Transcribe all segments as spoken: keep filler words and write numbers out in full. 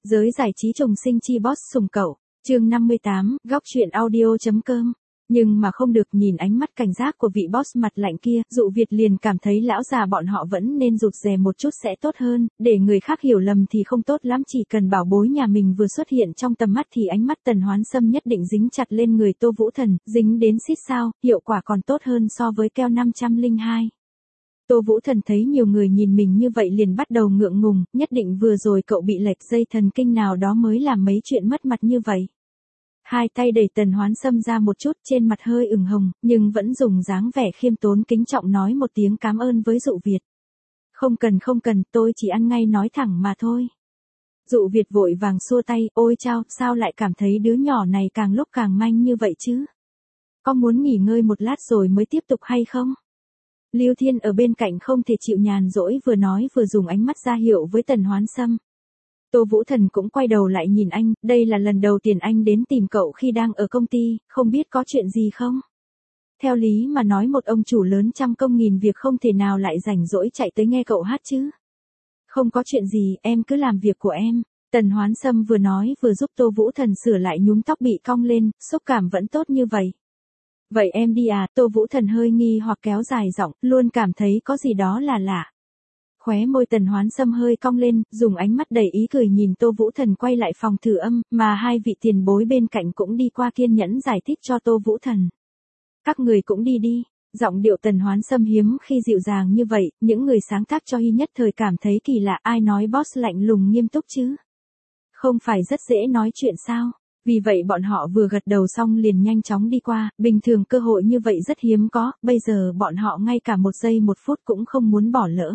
Giới giải trí trùng sinh chi boss sủng cậu, chương năm mươi tám, góc truyện audio.com. Nhưng mà không được, nhìn ánh mắt cảnh giác của vị boss mặt lạnh kia, Dụ Việt liền cảm thấy lão già bọn họ vẫn nên rụt rè một chút sẽ tốt hơn, để người khác hiểu lầm thì không tốt lắm, chỉ cần bảo bối nhà mình vừa xuất hiện trong tầm mắt thì ánh mắt Tần Hoán Sâm nhất định dính chặt lên người Tô Vũ Thần, dính đến xít sao, hiệu quả còn tốt hơn so với keo năm trăm lẻ hai. Tô Vũ Thần thấy nhiều người nhìn mình như vậy liền bắt đầu ngượng ngùng, nhất định vừa rồi cậu bị lệch dây thần kinh nào đó mới làm mấy chuyện mất mặt như vậy. Hai tay đẩy Tần Hoán Sâm ra một chút, trên mặt hơi ửng hồng, nhưng vẫn dùng dáng vẻ khiêm tốn kính trọng nói một tiếng cảm ơn với Dụ Việt. Không cần không cần, tôi chỉ ăn ngay nói thẳng mà thôi. Dụ Việt vội vàng xua tay, ôi chao, sao lại cảm thấy đứa nhỏ này càng lúc càng manh như vậy chứ? Có muốn nghỉ ngơi một lát rồi mới tiếp tục hay không? Lưu Thiên ở bên cạnh không thể chịu nhàn rỗi, vừa nói vừa dùng ánh mắt ra hiệu với Tần Hoán Sâm. Tô Vũ Thần cũng quay đầu lại nhìn anh, đây là lần đầu tiên anh đến tìm cậu khi đang ở công ty, không biết có chuyện gì không? Theo lý mà nói một ông chủ lớn trăm công nghìn việc không thể nào lại rảnh rỗi chạy tới nghe cậu hát chứ. Không có chuyện gì, em cứ làm việc của em. Tần Hoán Sâm vừa nói vừa giúp Tô Vũ Thần sửa lại nhúm tóc bị cong lên, xúc cảm vẫn tốt như vậy. Vậy em đi à? Tô Vũ Thần hơi nghi hoặc kéo dài giọng, luôn cảm thấy có gì đó là lạ. Khóe môi Tần Hoán Sâm hơi cong lên, dùng ánh mắt đầy ý cười nhìn Tô Vũ Thần quay lại phòng thử âm, mà hai vị tiền bối bên cạnh cũng đi qua kiên nhẫn giải thích cho Tô Vũ Thần. Các người cũng đi đi. Giọng điệu Tần Hoán Sâm hiếm khi dịu dàng như vậy, những người sáng tác cho Hy nhất thời cảm thấy kỳ lạ, ai nói boss lạnh lùng nghiêm túc chứ? Không phải rất dễ nói chuyện sao? Vì vậy bọn họ vừa gật đầu xong liền nhanh chóng đi qua, bình thường cơ hội như vậy rất hiếm có, bây giờ bọn họ ngay cả một giây một phút cũng không muốn bỏ lỡ.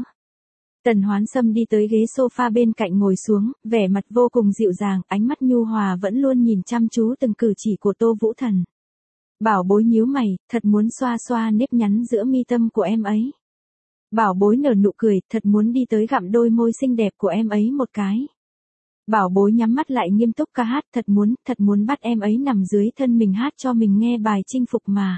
Tần Hoán Sâm đi tới ghế sofa bên cạnh ngồi xuống, vẻ mặt vô cùng dịu dàng, ánh mắt nhu hòa vẫn luôn nhìn chăm chú từng cử chỉ của Tô Vũ Thần. Bảo bối nhíu mày, thật muốn xoa xoa nếp nhắn giữa mi tâm của em ấy. Bảo bối nở nụ cười, thật muốn đi tới gặm đôi môi xinh đẹp của em ấy một cái. Bảo bối nhắm mắt lại nghiêm túc ca hát, thật muốn, thật muốn bắt em ấy nằm dưới thân mình hát cho mình nghe bài chinh phục mà.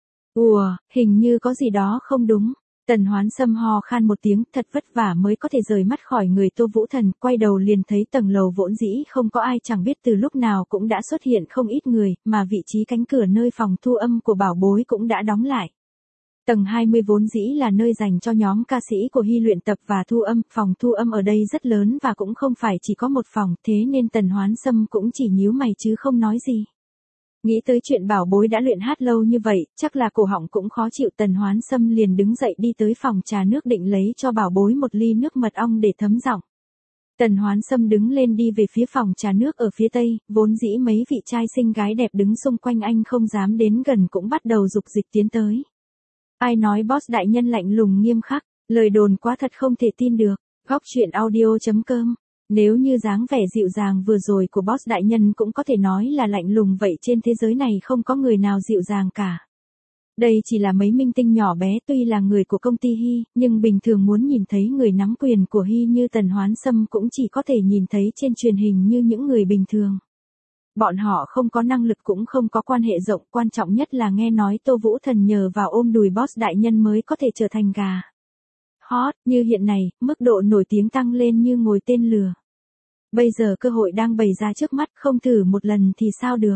Ùa, hình như có gì đó không đúng. Tần Hoán Sâm ho khan một tiếng, thật vất vả mới có thể rời mắt khỏi người Tô Vũ Thần, quay đầu liền thấy tầng lầu vốn dĩ không có ai, chẳng biết từ lúc nào cũng đã xuất hiện không ít người, mà vị trí cánh cửa nơi phòng thu âm của bảo bối cũng đã đóng lại. Tầng hai mươi vốn dĩ là nơi dành cho nhóm ca sĩ của Hy luyện tập và thu âm, phòng thu âm ở đây rất lớn và cũng không phải chỉ có một phòng, thế nên Tần Hoán Sâm cũng chỉ nhíu mày chứ không nói gì. Nghĩ tới chuyện bảo bối đã luyện hát lâu như vậy, chắc là cổ họng cũng khó chịu, Tần Hoán Sâm liền đứng dậy đi tới phòng trà nước định lấy cho bảo bối một ly nước mật ong để thấm giọng. Tần Hoán Sâm đứng lên đi về phía phòng trà nước ở phía tây, vốn dĩ mấy vị trai xinh gái đẹp đứng xung quanh anh không dám đến gần cũng bắt đầu dục dịch tiến tới. Ai nói boss đại nhân lạnh lùng nghiêm khắc, lời đồn quá thật không thể tin được. Góc truyện audio.com. Nếu như dáng vẻ dịu dàng vừa rồi của boss đại nhân cũng có thể nói là lạnh lùng vậy, trên thế giới này không có người nào dịu dàng cả. Đây chỉ là mấy minh tinh nhỏ bé, tuy là người của công ty Hy, nhưng bình thường muốn nhìn thấy người nắm quyền của Hy như Tần Hoán Sâm cũng chỉ có thể nhìn thấy trên truyền hình như những người bình thường. Bọn họ không có năng lực cũng không có quan hệ rộng, quan trọng nhất là nghe nói Tô Vũ Thần nhờ vào ôm đùi boss đại nhân mới có thể trở thành gà hot như hiện này, mức độ nổi tiếng tăng lên như ngồi tên lừa. Bây giờ cơ hội đang bày ra trước mắt, không thử một lần thì sao được.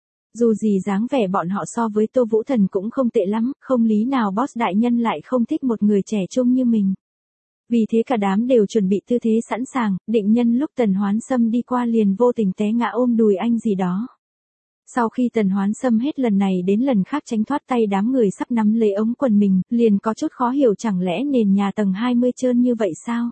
Dù gì dáng vẻ bọn họ so với Tô Vũ Thần cũng không tệ lắm, không lý nào boss đại nhân lại không thích một người trẻ trung như mình. Vì thế cả đám đều chuẩn bị tư thế sẵn sàng, định nhân lúc Tần Hoán Sâm đi qua liền vô tình té ngã ôm đùi anh gì đó. Sau khi Tần Hoán Sâm hết lần này đến lần khác tránh thoát tay đám người sắp nắm lấy ống quần mình, liền có chút khó hiểu, chẳng lẽ nền nhà tầng hai mươi trơn như vậy sao?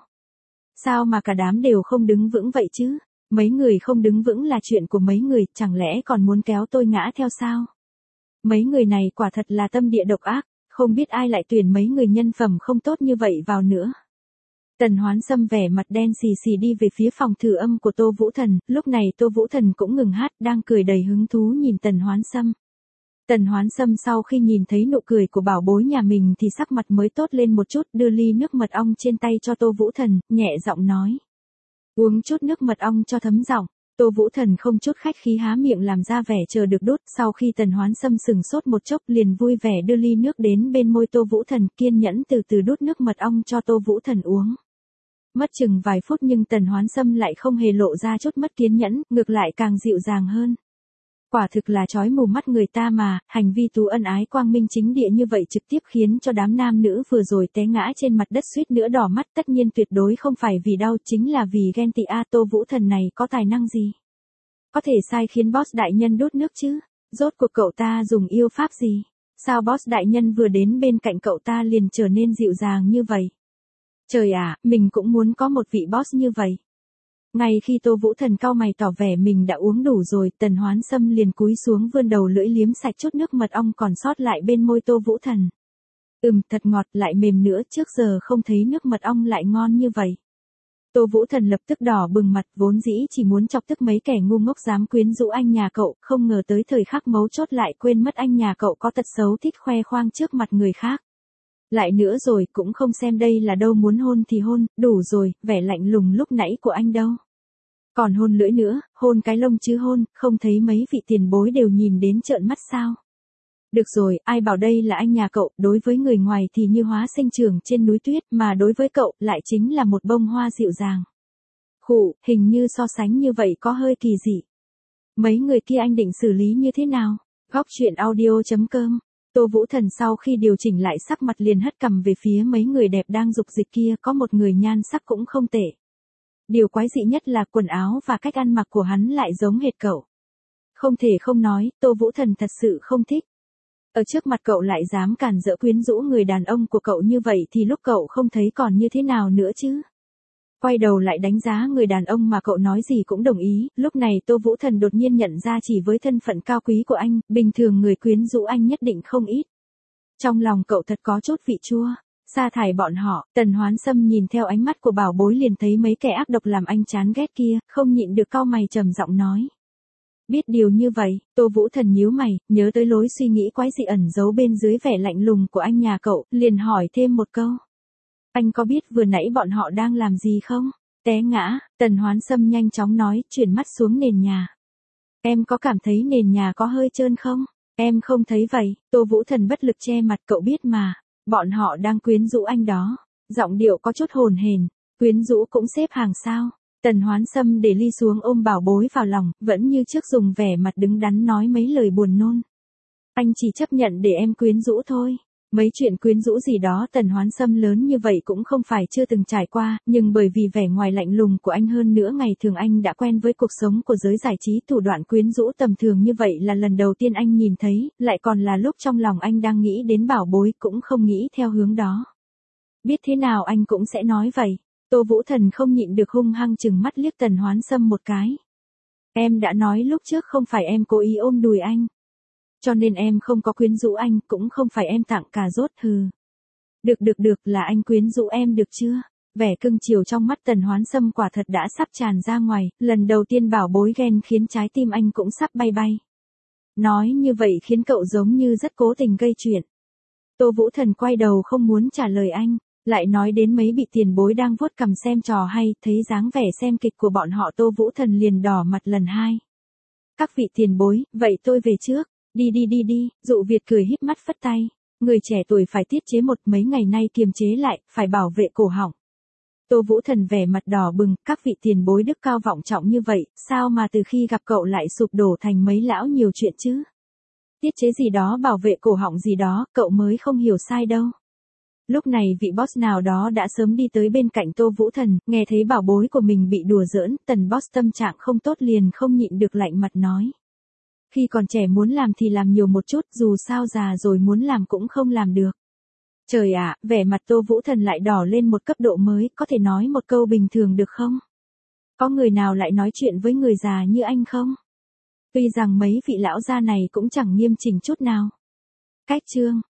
Sao mà cả đám đều không đứng vững vậy chứ? Mấy người không đứng vững là chuyện của mấy người, chẳng lẽ còn muốn kéo tôi ngã theo sao? Mấy người này quả thật là tâm địa độc ác, không biết ai lại tuyển mấy người nhân phẩm không tốt như vậy vào nữa. Tần Hoán Sâm vẻ mặt đen xì xì đi về phía phòng thử âm của Tô Vũ Thần, lúc này Tô Vũ Thần cũng ngừng hát, đang cười đầy hứng thú nhìn Tần Hoán Sâm. Tần Hoán Sâm sau khi nhìn thấy nụ cười của bảo bối nhà mình thì sắc mặt mới tốt lên một chút, đưa ly nước mật ong trên tay cho Tô Vũ Thần, nhẹ giọng nói. Uống chút nước mật ong cho thấm giọng. Tô Vũ Thần không chút khách khí há miệng làm ra vẻ chờ được đút, sau khi Tần Hoán Sâm sừng sốt một chốc liền vui vẻ đưa ly nước đến bên môi Tô Vũ Thần, kiên nhẫn từ từ đút nước mật ong cho Tô Vũ Thần uống. Mất chừng vài phút nhưng Tần Hoán Sâm lại không hề lộ ra chút mất kiên nhẫn, ngược lại càng dịu dàng hơn. Quả thực là chói mù mắt người ta mà, hành vi tú ân ái quang minh chính địa như vậy trực tiếp khiến cho đám nam nữ vừa rồi té ngã trên mặt đất suýt nữa đỏ mắt, tất nhiên tuyệt đối không phải vì đau, chính là vì ghen tị. A Tô Vũ Thần này có tài năng gì? Có thể sai khiến boss đại nhân đốt nước chứ? Rốt cuộc cậu ta dùng yêu pháp gì? Sao boss đại nhân vừa đến bên cạnh cậu ta liền trở nên dịu dàng như vậy? Trời ạ, mình cũng muốn có một vị boss như vậy. Ngay khi Tô Vũ Thần cau mày tỏ vẻ mình đã uống đủ rồi, Tần Hoán Sâm liền cúi xuống vươn đầu lưỡi liếm sạch chút nước mật ong còn sót lại bên môi Tô Vũ Thần. Ừm, thật ngọt lại mềm nữa, trước giờ không thấy nước mật ong lại ngon như vậy. Tô Vũ Thần lập tức đỏ bừng mặt, vốn dĩ chỉ muốn chọc tức mấy kẻ ngu ngốc dám quyến rũ anh nhà cậu, không ngờ tới thời khắc mấu chốt lại quên mất anh nhà cậu có tật xấu thích khoe khoang trước mặt người khác. Lại nữa rồi, cũng không xem đây là đâu, muốn hôn thì hôn, đủ rồi, vẻ lạnh lùng lúc nãy của anh đâu. Còn hôn lưỡi nữa, hôn cái lông chứ hôn, không thấy mấy vị tiền bối đều nhìn đến trợn mắt sao. Được rồi, ai bảo đây là anh nhà cậu, đối với người ngoài thì như hóa sinh trưởng trên núi tuyết, mà đối với cậu lại chính là một bông hoa dịu dàng. Khụ, hình như so sánh như vậy có hơi kỳ dị. Mấy người kia anh định xử lý như thế nào? Góc truyện audio chấm com. Tô Vũ Thần sau khi điều chỉnh lại sắc mặt liền hất cằm về phía mấy người đẹp đang dục dịch kia, có một người nhan sắc cũng không tệ. Điều quái dị nhất là quần áo và cách ăn mặc của hắn lại giống hệt cậu. Không thể không nói, Tô Vũ Thần thật sự không thích. Ở trước mặt cậu lại dám cản rỡ quyến rũ người đàn ông của cậu như vậy thì lúc cậu không thấy còn như thế nào nữa chứ? Quay đầu lại đánh giá người đàn ông mà cậu nói gì cũng đồng ý, lúc này Tô Vũ Thần đột nhiên nhận ra chỉ với thân phận cao quý của anh, bình thường người quyến rũ anh nhất định không ít. Trong lòng cậu thật có chút vị chua. Sa thải bọn họ, Tần Hoán Sâm nhìn theo ánh mắt của bảo bối liền thấy mấy kẻ ác độc làm anh chán ghét kia, không nhịn được cau mày trầm giọng nói. Biết điều như vậy, Tô Vũ Thần nhíu mày, nhớ tới lối suy nghĩ quái dị ẩn giấu bên dưới vẻ lạnh lùng của anh nhà cậu, liền hỏi thêm một câu. Anh có biết vừa nãy bọn họ đang làm gì không? Té ngã, Tần Hoán Sâm nhanh chóng nói, chuyển mắt xuống nền nhà. Em có cảm thấy nền nhà có hơi trơn không? Em không thấy vậy, Tô Vũ Thần bất lực che mặt, cậu biết mà. Bọn họ đang quyến rũ anh đó. Giọng điệu có chút hồn hển. Quyến rũ cũng xếp hàng sao? Tần Hoán Sâm để ly xuống ôm bảo bối vào lòng, vẫn như trước dùng vẻ mặt đứng đắn nói mấy lời buồn nôn. Anh chỉ chấp nhận để em quyến rũ thôi. Mấy chuyện quyến rũ gì đó Tần Hoán Sâm lớn như vậy cũng không phải chưa từng trải qua, nhưng bởi vì vẻ ngoài lạnh lùng của anh hơn nữa ngày thường anh đã quen với cuộc sống của giới giải trí, thủ đoạn quyến rũ tầm thường như vậy là lần đầu tiên anh nhìn thấy, lại còn là lúc trong lòng anh đang nghĩ đến bảo bối cũng không nghĩ theo hướng đó. Biết thế nào anh cũng sẽ nói vậy. Tô Vũ Thần không nhịn được hung hăng chừng mắt liếc Tần Hoán Sâm một cái. Em đã nói lúc trước không phải em cố ý ôm đùi anh. Cho nên em không có quyến rũ anh, cũng không phải em tặng cà rốt hừ. Được được được, là anh quyến rũ em được chưa? Vẻ cưng chiều trong mắt Tần Hoán Sâm quả thật đã sắp tràn ra ngoài, lần đầu tiên bảo bối ghen khiến trái tim anh cũng sắp bay bay. Nói như vậy khiến cậu giống như rất cố tình gây chuyện. Tô Vũ Thần quay đầu không muốn trả lời anh, lại nói đến mấy vị tiền bối đang vuốt cằm xem trò hay, thấy dáng vẻ xem kịch của bọn họ Tô Vũ Thần liền đỏ mặt lần hai. Các vị tiền bối, vậy tôi về trước. Đi đi đi đi, Dụ Việt cười híp mắt phất tay. Người trẻ tuổi phải tiết chế một, mấy ngày nay kiềm chế lại, phải bảo vệ cổ họng. Tô Vũ Thần vẻ mặt đỏ bừng, các vị tiền bối đức cao vọng trọng như vậy, sao mà từ khi gặp cậu lại sụp đổ thành mấy lão nhiều chuyện chứ? Tiết chế gì đó, bảo vệ cổ họng gì đó, cậu mới không hiểu sai đâu. Lúc này vị boss nào đó đã sớm đi tới bên cạnh Tô Vũ Thần, nghe thấy bảo bối của mình bị đùa giỡn, Tần boss tâm trạng không tốt liền không nhịn được lạnh mặt nói. Khi còn trẻ muốn làm thì làm nhiều một chút, dù sao già rồi muốn làm cũng không làm được. Trời ạ, vẻ mặt Tô Vũ Thần lại đỏ lên một cấp độ mới, có thể nói một câu bình thường được không? Có người nào lại nói chuyện với người già như anh không? Tuy rằng mấy vị lão gia này cũng chẳng nghiêm chỉnh chút nào. Cách chương